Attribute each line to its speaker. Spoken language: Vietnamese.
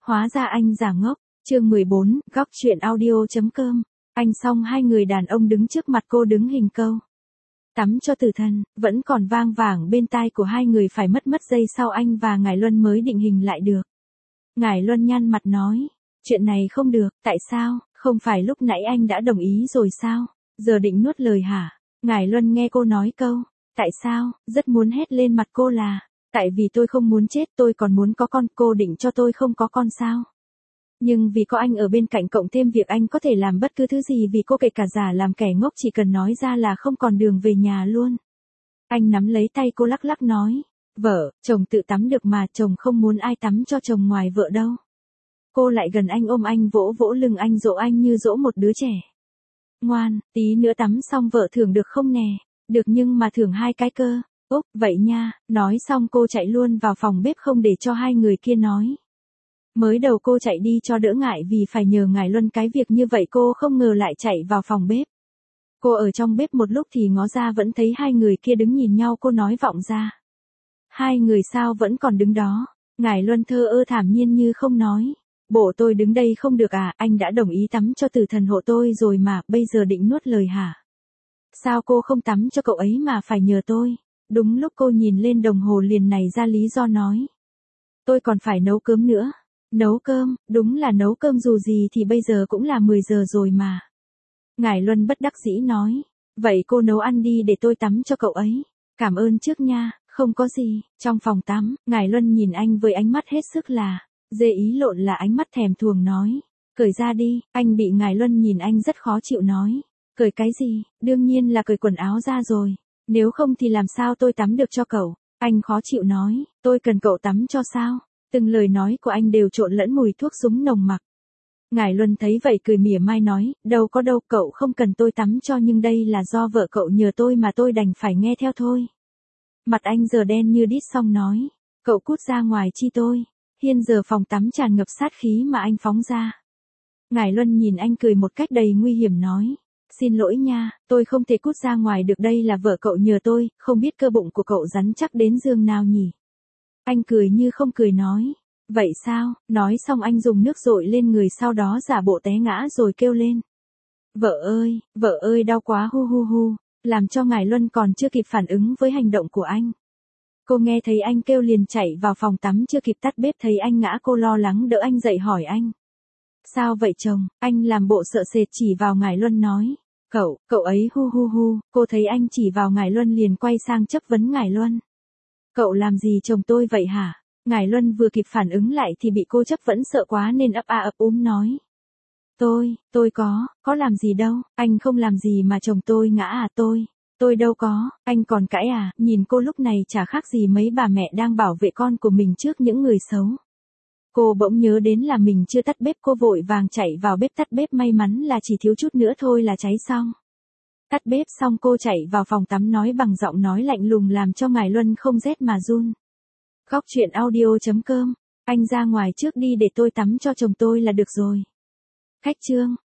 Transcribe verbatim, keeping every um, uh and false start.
Speaker 1: Hóa ra anh giả ngốc. Chương mười bốn, góc chuyện audio chấm com. Anh xong hai người đàn ông đứng trước mặt cô đứng hình câu. Tắm cho tử thần, vẫn còn vang vảng bên tai của hai người phải mất mất giây sau anh và Ngải Luân mới định hình lại được. Ngải Luân nhăn mặt nói, chuyện này không được, tại sao, không phải lúc nãy anh đã đồng ý rồi sao, giờ định nuốt lời hả? Ngải Luân nghe cô nói câu, tại sao, rất muốn hét lên mặt cô là, tại vì tôi không muốn chết, tôi còn muốn có con, cô định cho tôi không có con sao? Nhưng vì có anh ở bên cạnh cộng thêm việc anh có thể làm bất cứ thứ gì vì cô, kể cả giả làm kẻ ngốc, chỉ cần nói ra là không còn đường về nhà luôn. Anh nắm lấy tay cô lắc lắc nói, vợ, chồng tự tắm được mà, chồng không muốn ai tắm cho chồng ngoài vợ đâu. Cô lại gần anh ôm anh vỗ vỗ lưng anh dỗ anh như dỗ một đứa trẻ. Ngoan, tí nữa tắm xong vợ thưởng được không nè? Được nhưng mà thưởng hai cái cơ. Úp, vậy nha, nói xong cô chạy luôn vào phòng bếp không để cho hai người kia nói. Mới đầu cô chạy đi cho đỡ ngại vì phải nhờ Ngải Luân cái việc như vậy, cô không ngờ lại chạy vào phòng bếp. Cô ở trong bếp một lúc thì ngó ra vẫn thấy hai người kia đứng nhìn nhau, cô nói vọng ra. Hai người sao vẫn còn đứng đó? Ngải Luân thơ ơ thản nhiên như không nói. Bộ tôi đứng đây không được à, anh đã đồng ý tắm cho tử thần hộ tôi rồi mà, bây giờ định nuốt lời hả? Sao cô không tắm cho cậu ấy mà phải nhờ tôi? Đúng lúc cô nhìn lên đồng hồ liền này ra lý do nói. Tôi còn phải nấu cơm nữa. Nấu cơm, đúng là nấu cơm, dù gì thì bây giờ cũng là mười giờ rồi mà. Ngải Luân bất đắc dĩ nói, vậy cô nấu ăn đi để tôi tắm cho cậu ấy. Cảm ơn trước nha, không có gì. Trong phòng tắm, Ngải Luân nhìn anh với ánh mắt hết sức là, dê ý lộn là ánh mắt thèm thuồng nói, cởi ra đi. Anh bị Ngải Luân nhìn anh rất khó chịu nói, cởi cái gì, đương nhiên là cởi quần áo ra rồi, nếu không thì làm sao tôi tắm được cho cậu. Anh khó chịu nói, tôi cần cậu tắm cho sao? Từng lời nói của anh đều trộn lẫn mùi thuốc súng nồng mặc. Ngải Luân thấy vậy cười mỉa mai nói, đâu có đâu, cậu không cần tôi tắm cho, nhưng đây là do vợ cậu nhờ tôi mà tôi đành phải nghe theo thôi. Mặt anh giờ đen như đít xong nói, cậu cút ra ngoài chi tôi. Hiên giờ phòng tắm tràn ngập sát khí mà anh phóng ra. Ngải Luân nhìn anh cười một cách đầy nguy hiểm nói, xin lỗi nha, tôi không thể cút ra ngoài được, đây là vợ cậu nhờ tôi, không biết cơ bụng của cậu rắn chắc đến giường nào nhỉ. Anh cười như không cười nói, vậy sao? Nói xong anh dùng nước dội lên người, sau đó giả bộ té ngã rồi kêu lên. Vợ ơi, vợ ơi đau quá hu hu hu, làm cho Ngải Luân còn chưa kịp phản ứng với hành động của anh. Cô nghe thấy anh kêu liền chạy vào phòng tắm, chưa kịp tắt bếp thấy anh ngã cô lo lắng đỡ anh dậy hỏi anh. Sao vậy chồng? Anh làm bộ sợ sệt chỉ vào Ngải Luân nói. Cậu, cậu ấy hu hu hu, cô thấy anh chỉ vào Ngải Luân liền quay sang chất vấn Ngải Luân. Cậu làm gì chồng tôi vậy hả? Ngải Luân vừa kịp phản ứng lại thì bị cô chấp vẫn sợ quá nên ấp a ấp úng nói. Tôi, tôi có, có làm gì đâu, anh không làm gì mà chồng tôi ngã à, tôi, tôi đâu có, anh còn cãi à, nhìn cô lúc này chả khác gì mấy bà mẹ đang bảo vệ con của mình trước những người xấu. Cô bỗng nhớ đến là mình chưa tắt bếp, cô vội vàng chạy vào bếp tắt bếp, may mắn là chỉ thiếu chút nữa thôi là cháy xong. Tắt bếp xong cô chạy vào phòng tắm nói bằng giọng nói lạnh lùng làm cho Ngải Luân không rét mà run. Góc chuyện audio chấm com, anh ra ngoài trước đi để tôi tắm cho chồng tôi là được rồi. Khách chương.